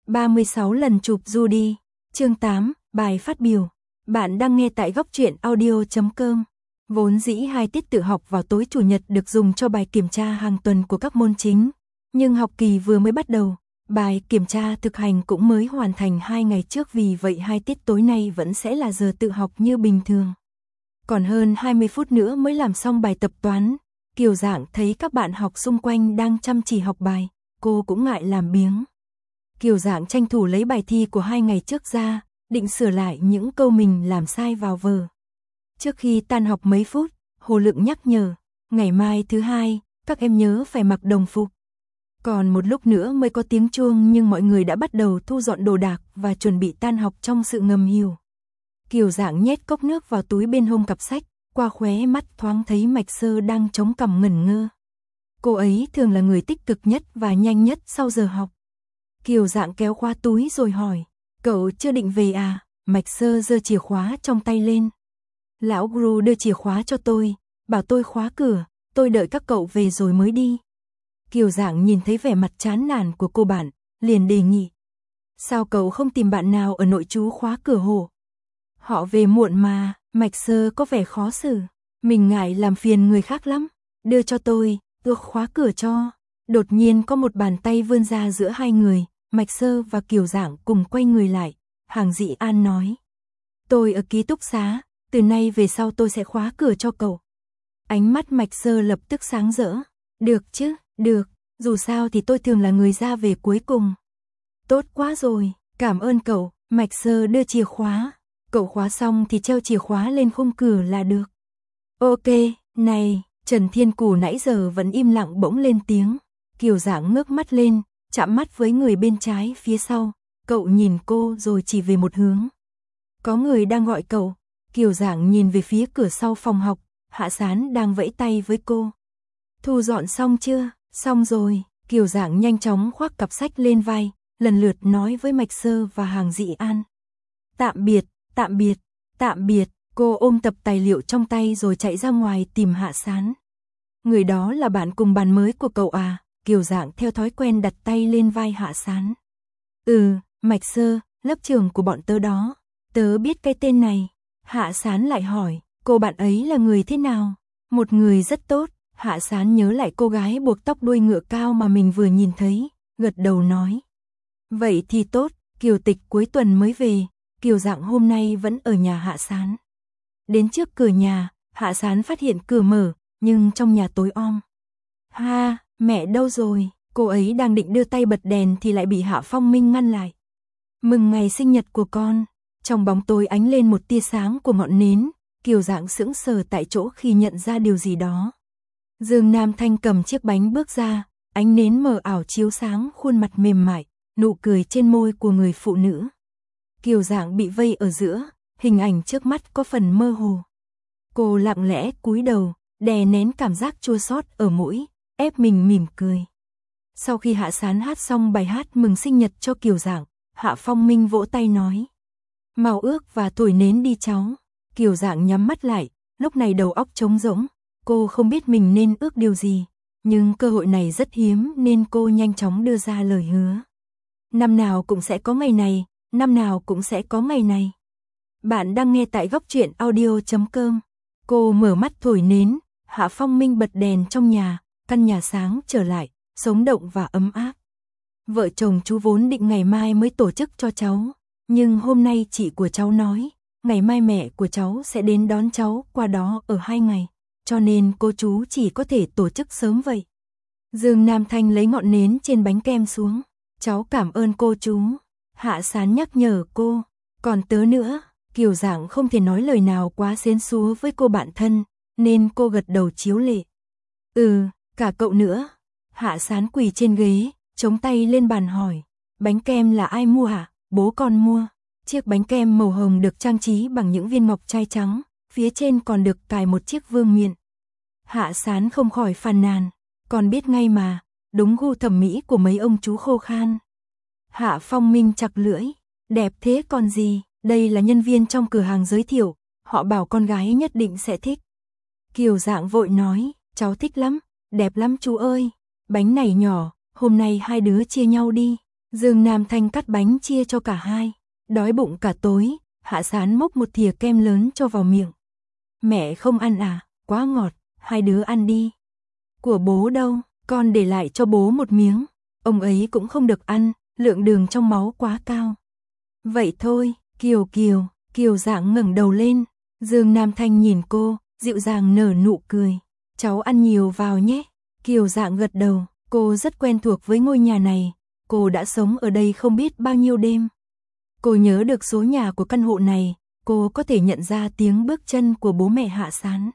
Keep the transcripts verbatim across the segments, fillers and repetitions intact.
ba mươi sáu lần chụp Judy. Chương tám, bài phát biểu. Bạn đang nghe tại góc truyện audio chấm com. Vốn dĩ hai tiết tự học vào tối chủ nhật được dùng cho bài kiểm tra hàng tuần của các môn chính, nhưng học kỳ vừa mới bắt đầu, bài kiểm tra thực hành cũng mới hoàn thành hai ngày trước, vì vậy hai tiết tối nay vẫn sẽ là giờ tự học như bình thường. Còn hơn hai mươi phút nữa mới làm xong bài tập toán, Kiều Giảng thấy các bạn học xung quanh đang chăm chỉ học bài, cô cũng ngại làm biếng. Kiều Giảng tranh thủ lấy bài thi của hai ngày trước ra, định sửa lại những câu mình làm sai vào vở. Trước khi tan học mấy phút, Hồ Lượng nhắc nhở, ngày mai thứ hai, các em nhớ phải mặc đồng phục. Còn một lúc nữa mới có tiếng chuông, nhưng mọi người đã bắt đầu thu dọn đồ đạc và chuẩn bị tan học trong sự ngầm hiểu. Kiều Giảng nhét cốc nước vào túi bên hông cặp sách, qua khóe mắt thoáng thấy Mạch Sơ đang chống cằm ngẩn ngơ. Cô ấy thường là người tích cực nhất và nhanh nhất sau giờ học. Kiều Giảng kéo khóa túi rồi hỏi, cậu chưa định về à? Mạch Sơ giơ chìa khóa trong tay lên. Lão Guru đưa chìa khóa cho tôi, bảo tôi khóa cửa, tôi đợi các cậu về rồi mới đi. Kiều Giảng nhìn thấy vẻ mặt chán nản của cô bạn, liền đề nghị. Sao cậu không tìm bạn nào ở nội trú khóa cửa hộ? Họ về muộn mà. Mạch Sơ có vẻ khó xử. Mình ngại làm phiền người khác lắm. Đưa cho tôi, tôi khóa cửa cho. Đột nhiên có một bàn tay vươn ra giữa hai người, Mạch Sơ và Kiều Giảng cùng quay người lại. Hàng Dị An nói. Tôi ở ký túc xá, từ nay về sau tôi sẽ khóa cửa cho cậu. Ánh mắt Mạch Sơ lập tức sáng rỡ. Được chứ, được, dù sao thì tôi thường là người ra về cuối cùng. Tốt quá rồi, cảm ơn cậu. Mạch Sơ đưa chìa khóa. Cậu khóa xong thì treo chìa khóa lên khung cửa là được. Ok, này, Trần Thiên Cù nãy giờ vẫn im lặng bỗng lên tiếng. Kiều Giảng ngước mắt lên, chạm mắt với người bên trái phía sau. Cậu nhìn cô rồi chỉ về một hướng. Có người đang gọi cậu. Kiều Giảng nhìn về phía cửa sau phòng học, Hạ Sán đang vẫy tay với cô. Thu dọn xong chưa? Xong rồi. Kiều Giảng nhanh chóng khoác cặp sách lên vai, lần lượt nói với Mạch Sơ và Hàng Dị An. Tạm biệt. Tạm biệt, tạm biệt, cô ôm tập tài liệu trong tay rồi chạy ra ngoài tìm Hạ Sán. Người đó là bạn cùng bàn mới của cậu à? Kiều Giảng theo thói quen đặt tay lên vai Hạ Sán. Ừ, Mạch Sơ, lớp trưởng của bọn tớ đó. Tớ biết cái tên này. Hạ Sán lại hỏi, cô bạn ấy là người thế nào? Một người rất tốt. Hạ Sán nhớ lại cô gái buộc tóc đuôi ngựa cao mà mình vừa nhìn thấy, gật đầu nói. Vậy thì tốt, Kiều Tịch cuối tuần mới về. Kiều Giảng hôm nay vẫn ở nhà Hạ Sán. Đến trước cửa nhà, Hạ Sán phát hiện cửa mở, nhưng trong nhà tối om. Ha, mẹ đâu rồi? Cô ấy đang định đưa tay bật đèn thì lại bị Hạ Phong Minh ngăn lại. Mừng ngày sinh nhật của con. Trong bóng tối ánh lên một tia sáng của ngọn nến, Kiều Giảng sững sờ tại chỗ khi nhận ra điều gì đó. Dương Nam Thanh cầm chiếc bánh bước ra, ánh nến mờ ảo chiếu sáng khuôn mặt mềm mại, nụ cười trên môi của người phụ nữ. Kiều Giảng bị vây ở giữa, hình ảnh trước mắt có phần mơ hồ. Cô lặng lẽ cúi đầu, đè nén cảm giác chua xót ở mũi, ép mình mỉm cười. Sau khi Hạ Sán hát xong bài hát mừng sinh nhật cho Kiều Giảng, Hạ Phong Minh vỗ tay nói. Mau ước và thổi nến đi cháu. Kiều Giảng nhắm mắt lại, lúc này đầu óc trống rỗng, cô không biết mình nên ước điều gì, nhưng cơ hội này rất hiếm nên cô nhanh chóng đưa ra lời hứa. Năm nào cũng sẽ có ngày này. Năm nào cũng sẽ có ngày này. Bạn đang nghe tại góc truyện audio chấm com. Cô mở mắt thổi nến, Hạ Phong Minh bật đèn trong nhà, căn nhà sáng trở lại, sống động và ấm áp. Vợ chồng chú vốn định ngày mai mới tổ chức cho cháu, nhưng hôm nay chị của cháu nói, ngày mai mẹ của cháu sẽ đến đón cháu qua đó ở hai ngày, cho nên cô chú chỉ có thể tổ chức sớm vậy. Dương Nam Thanh lấy ngọn nến trên bánh kem xuống. Cháu cảm ơn cô chú. Hạ Sán nhắc nhở cô, còn tớ nữa. Kiều Giảng không thể nói lời nào quá xến xúa với cô bạn thân, nên cô gật đầu chiếu lệ. Ừ, cả cậu nữa. Hạ Sán quỳ trên ghế, chống tay lên bàn hỏi, bánh kem là ai mua hả? Bố con mua. Chiếc bánh kem màu hồng được trang trí bằng những viên ngọc trai trắng, phía trên còn được cài một chiếc vương miện. Hạ Sán không khỏi phàn nàn, con biết ngay mà, đúng gu thẩm mỹ của mấy ông chú khô khan. Hạ Phong Minh chặt lưỡi, đẹp thế còn gì, đây là nhân viên trong cửa hàng giới thiệu, họ bảo con gái nhất định sẽ thích. Kiều Giảng vội nói, cháu thích lắm, đẹp lắm chú ơi, bánh này nhỏ, hôm nay hai đứa chia nhau đi. Dương Nam Thanh cắt bánh chia cho cả hai. Đói bụng cả tối, Hạ Sán múc một thìa kem lớn cho vào miệng. Mẹ không ăn à, quá ngọt, hai đứa ăn đi. Của bố đâu, con để lại cho bố một miếng. Ông ấy cũng không được ăn, lượng đường trong máu quá cao. Vậy thôi, Kiều Kiều, Kiều Dạng ngẩng đầu lên. Dương Nam Thanh nhìn cô, dịu dàng nở nụ cười. Cháu ăn nhiều vào nhé. Kiều Dạng gật đầu, cô rất quen thuộc với ngôi nhà này. Cô đã sống ở đây không biết bao nhiêu đêm. Cô nhớ được số nhà của căn hộ này, cô có thể nhận ra tiếng bước chân của bố mẹ Hạ Sán.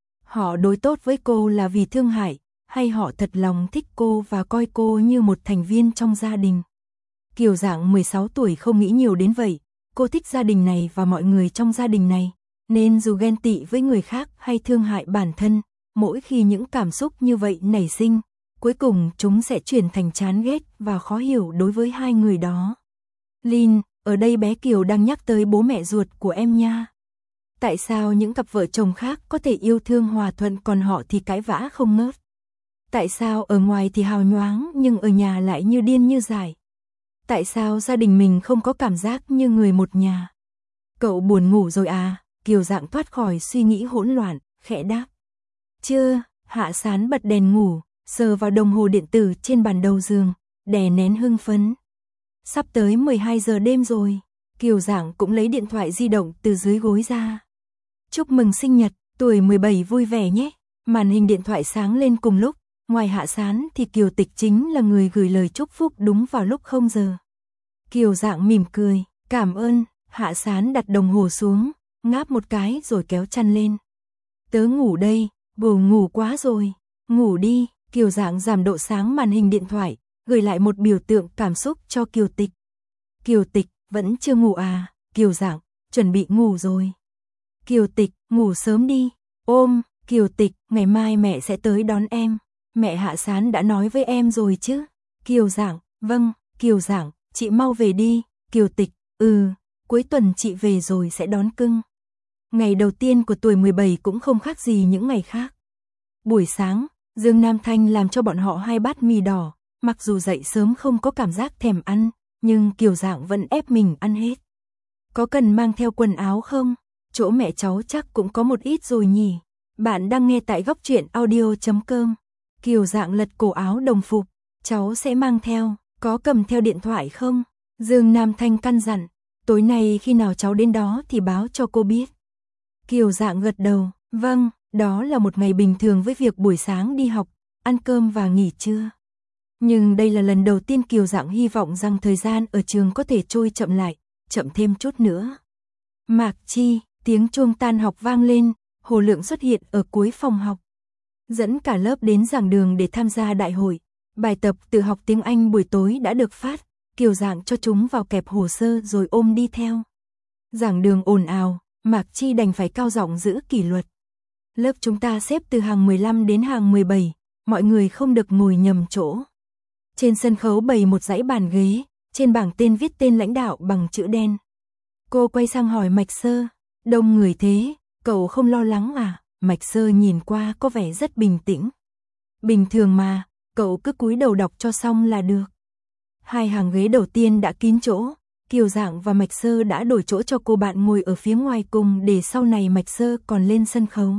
Họ đối tốt với cô là vì thương hại, hay họ thật lòng thích cô và coi cô như một thành viên trong gia đình. Kiều Dạng mười sáu tuổi không nghĩ nhiều đến vậy, cô thích gia đình này và mọi người trong gia đình này, nên dù ghen tị với người khác hay thương hại bản thân, mỗi khi những cảm xúc như vậy nảy sinh, cuối cùng chúng sẽ chuyển thành chán ghét và khó hiểu đối với hai người đó. Lin, ở đây bé Kiều đang nhắc tới bố mẹ ruột của em nha. Tại sao những cặp vợ chồng khác có thể yêu thương hòa thuận còn họ thì cãi vã không ngớt? Tại sao ở ngoài thì hào nhoáng nhưng ở nhà lại như điên như dại? Tại sao gia đình mình không có cảm giác như người một nhà? Cậu buồn ngủ rồi à? Kiều Dạng thoát khỏi suy nghĩ hỗn loạn, khẽ đáp. Chưa, Hạ Sán bật đèn ngủ, sờ vào đồng hồ điện tử trên bàn đầu giường, đè nén hưng phấn. Sắp tới mười hai giờ đêm rồi. Kiều Dạng cũng lấy điện thoại di động từ dưới gối ra. Chúc mừng sinh nhật, tuổi mười bảy vui vẻ nhé. Màn hình điện thoại sáng lên cùng lúc. Ngoài Hạ Sán thì Kiều Tịch chính là người gửi lời chúc phúc đúng vào lúc không giờ. Kiều Dạng mỉm cười, cảm ơn. Hạ Sán đặt đồng hồ xuống, ngáp một cái rồi kéo chăn lên. Tớ ngủ đây, buồn ngủ quá rồi. Ngủ đi. Kiều Dạng giảm độ sáng màn hình điện thoại, gửi lại một biểu tượng cảm xúc cho Kiều Tịch. Kiều Tịch, vẫn chưa ngủ à? Kiều Dạng, chuẩn bị ngủ rồi. Kiều Tịch, ngủ sớm đi. Ôm, Kiều Tịch, ngày mai mẹ sẽ tới đón em. Mẹ Hạ Sán đã nói với em rồi chứ? Kiều Dạng, vâng. Kiều Dạng, chị mau về đi. Kiều Tịch, ừ, cuối tuần chị về rồi sẽ đón cưng. Ngày đầu tiên của tuổi mười bảy cũng không khác gì những ngày khác. Buổi sáng, Dương Nam Thanh làm cho bọn họ hai bát mì đỏ, mặc dù dậy sớm không có cảm giác thèm ăn, nhưng Kiều Dạng vẫn ép mình ăn hết. Có cần mang theo quần áo không? Chỗ mẹ cháu chắc cũng có một ít rồi nhỉ. Bạn đang nghe tại góc truyện audio chấm com. Kiều Dạng lật cổ áo đồng phục, cháu sẽ mang theo, có cầm theo điện thoại không? Dương Nam Thanh căn dặn, tối nay khi nào cháu đến đó thì báo cho cô biết. Kiều Dạng gật đầu, vâng, đó là một ngày bình thường với việc buổi sáng đi học, ăn cơm và nghỉ trưa. Nhưng đây là lần đầu tiên Kiều Dạng hy vọng rằng thời gian ở trường có thể trôi chậm lại, chậm thêm chút nữa. Mạc Chi, tiếng chuông tan học vang lên, Hồ Lượng xuất hiện ở cuối phòng học. Dẫn cả lớp đến giảng đường để tham gia đại hội. Bài tập tự học tiếng Anh buổi tối đã được phát, Kiều Dạng cho chúng vào kẹp hồ sơ rồi ôm đi theo. Giảng đường ồn ào, Mạc Chi đành phải cao giọng giữ kỷ luật. Lớp chúng ta xếp từ hàng mười lăm đến hàng mười bảy, mọi người không được ngồi nhầm chỗ. Trên sân khấu bày một dãy bàn ghế, trên bảng tên viết tên lãnh đạo bằng chữ đen. Cô quay sang hỏi Mạch Sơ, đông người thế, cậu không lo lắng à? Mạch Sơ nhìn qua có vẻ rất bình tĩnh. Bình thường mà, cậu cứ cúi đầu đọc cho xong là được. Hai hàng ghế đầu tiên đã kín chỗ, Kiều Dạng và Mạch Sơ đã đổi chỗ cho cô bạn ngồi ở phía ngoài cùng để sau này Mạch Sơ còn lên sân khấu.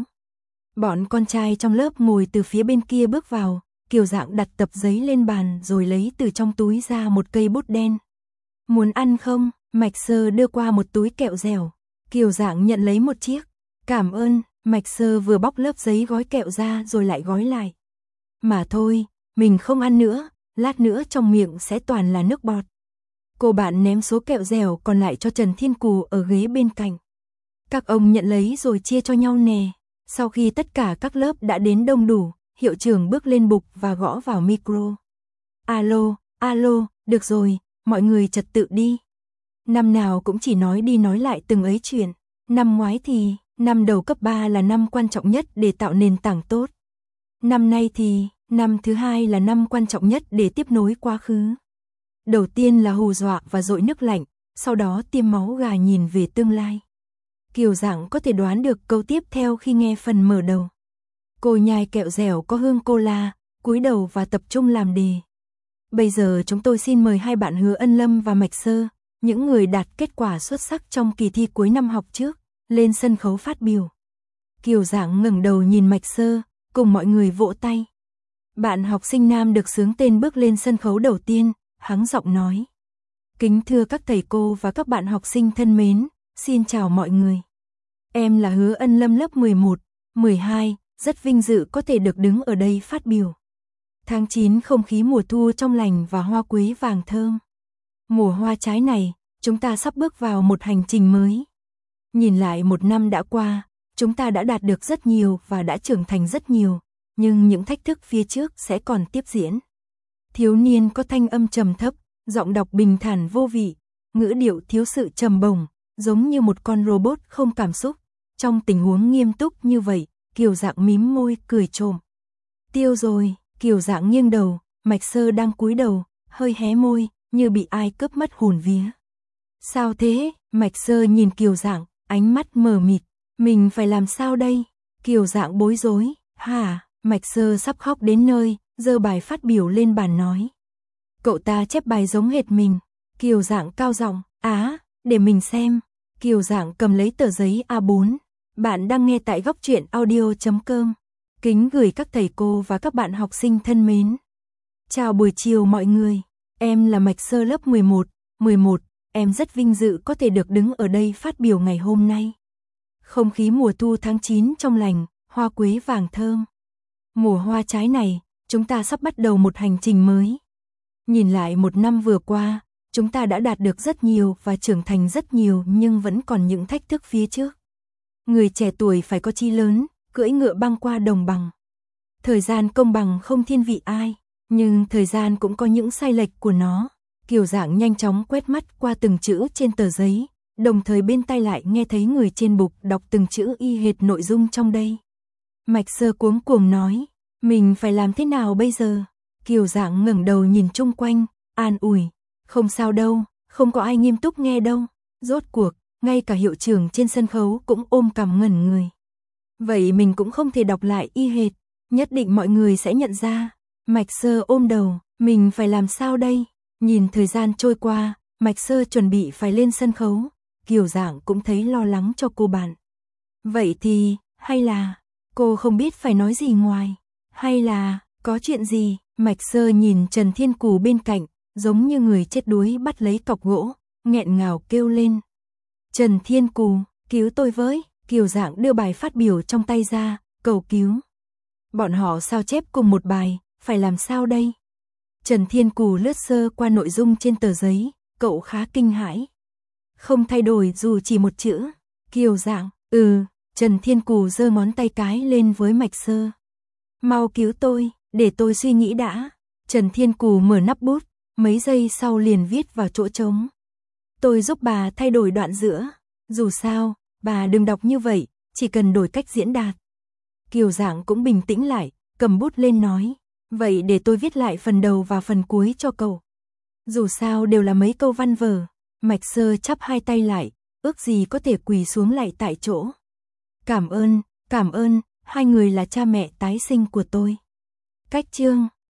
Bọn con trai trong lớp ngồi từ phía bên kia bước vào, Kiều Dạng đặt tập giấy lên bàn rồi lấy từ trong túi ra một cây bút đen. Muốn ăn không? Mạch Sơ đưa qua một túi kẹo dẻo. Kiều Dạng nhận lấy một chiếc. Cảm ơn. Mạch Sơ vừa bóc lớp giấy gói kẹo ra rồi lại gói lại. Mà thôi, mình không ăn nữa, lát nữa trong miệng sẽ toàn là nước bọt. Cô bạn ném số kẹo dẻo còn lại cho Trần Thiên Cù ở ghế bên cạnh. Các ông nhận lấy rồi chia cho nhau nè. Sau khi tất cả các lớp đã đến đông đủ, hiệu trưởng bước lên bục và gõ vào micro. Alo, alo, được rồi, mọi người trật tự đi. Năm nào cũng chỉ nói đi nói lại từng ấy chuyện. Năm ngoái thì, năm đầu cấp ba là năm quan trọng nhất để tạo nền tảng tốt. Năm nay thì, năm thứ hai là năm quan trọng nhất để tiếp nối quá khứ. Đầu tiên là hù dọa và dội nước lạnh, sau đó tiêm máu gà nhìn về tương lai. Kiều Dạng có thể đoán được câu tiếp theo khi nghe phần mở đầu. Cô nhai kẹo dẻo có hương cola, cúi đầu và tập trung làm đề. Bây giờ chúng tôi xin mời hai bạn Hứa Ân Lâm và Mạch Sơ, những người đạt kết quả xuất sắc trong kỳ thi cuối năm học trước, lên sân khấu phát biểu. Kiều Giảng ngẩng đầu nhìn Mạch Sơ, cùng mọi người vỗ tay. Bạn học sinh nam được xướng tên bước lên sân khấu đầu tiên, hắng giọng nói. Kính thưa các thầy cô và các bạn học sinh thân mến, xin chào mọi người. Em là Hứa Ân Lâm lớp mười một, mười hai, rất vinh dự có thể được đứng ở đây phát biểu. Tháng chín không khí mùa thu trong lành và hoa quế vàng thơm. Mùa hoa trái này, chúng ta sắp bước vào một hành trình mới. Nhìn lại một năm đã qua, chúng ta đã đạt được rất nhiều và đã trưởng thành rất nhiều, nhưng những thách thức phía trước sẽ còn tiếp diễn. Thiếu niên có thanh âm trầm thấp, giọng đọc bình thản vô vị, ngữ điệu thiếu sự trầm bổng, giống như một con robot không cảm xúc. Trong tình huống nghiêm túc như vậy, Kiều Giảng mím môi cười trộm. Tiêu rồi, Kiều Giảng nghiêng đầu, Mạch Sơ đang cúi đầu, hơi hé môi, như bị ai cướp mất hồn vía. Sao thế? Mạch Sơ nhìn Kiều Giảng, ánh mắt mờ mịt. Mình phải làm sao đây? Kiều Giảng bối rối. Hả? Mạch Sơ sắp khóc đến nơi, giơ bài phát biểu lên bàn nói. Cậu ta chép bài giống hệt mình. Kiều Giảng cao giọng. Á, để mình xem. Kiều Giảng cầm lấy tờ giấy A bốn. Bạn đang nghe tại góc truyện audio chấm com. Kính gửi các thầy cô và các bạn học sinh thân mến. Chào buổi chiều mọi người. Em là Mạch Sơ lớp mười một, mười một. Em rất vinh dự có thể được đứng ở đây phát biểu ngày hôm nay. Không khí mùa thu tháng chín trong lành, hoa quế vàng thơm. Mùa hoa trái này, chúng ta sắp bắt đầu một hành trình mới. Nhìn lại một năm vừa qua, chúng ta đã đạt được rất nhiều và trưởng thành rất nhiều nhưng vẫn còn những thách thức phía trước. Người trẻ tuổi phải có chí lớn, cưỡi ngựa băng qua đồng bằng. Thời gian công bằng không thiên vị ai, nhưng thời gian cũng có những sai lệch của nó. Kiều Giảng nhanh chóng quét mắt qua từng chữ trên tờ giấy, đồng thời bên tai lại nghe thấy người trên bục đọc từng chữ y hệt nội dung trong đây. Mạch Sơ cuống cuồng nói, mình phải làm thế nào bây giờ? Kiều Giảng ngẩng đầu nhìn chung quanh, an ủi, không sao đâu, không có ai nghiêm túc nghe đâu. Rốt cuộc, ngay cả hiệu trưởng trên sân khấu cũng ôm cằm ngẩn người. Vậy mình cũng không thể đọc lại y hệt, nhất định mọi người sẽ nhận ra. Mạch Sơ ôm đầu, mình phải làm sao đây? Nhìn thời gian trôi qua, Mạch Sơ chuẩn bị phải lên sân khấu, Kiều Giảng cũng thấy lo lắng cho cô bạn. Vậy thì, hay là, cô không biết phải nói gì ngoài, hay là, có chuyện gì? Mạch Sơ nhìn Trần Thiên Cù bên cạnh, giống như người chết đuối bắt lấy cọc gỗ, nghẹn ngào kêu lên. Trần Thiên Cù, cứu tôi với, Kiều Giảng đưa bài phát biểu trong tay ra, cầu cứu. Bọn họ sao chép cùng một bài, phải làm sao đây? Trần Thiên Cù lướt sơ qua nội dung trên tờ giấy, cậu khá kinh hãi. Không thay đổi dù chỉ một chữ. Kiều Giảng, ừ, Trần Thiên Cù giơ ngón tay cái lên với Mạch Sơ. Mau cứu tôi, để tôi suy nghĩ đã. Trần Thiên Cù mở nắp bút, mấy giây sau liền viết vào chỗ trống. Tôi giúp bà thay đổi đoạn giữa. Dù sao, bà đừng đọc như vậy, chỉ cần đổi cách diễn đạt. Kiều Giảng cũng bình tĩnh lại, cầm bút lên nói. Vậy để tôi viết lại phần đầu và phần cuối cho cậu. Dù sao đều là mấy câu văn vở. Mạch Sơ chắp hai tay lại, ước gì có thể quỳ xuống lại tại chỗ. Cảm ơn, cảm ơn, hai người là cha mẹ tái sinh của tôi. Cách chương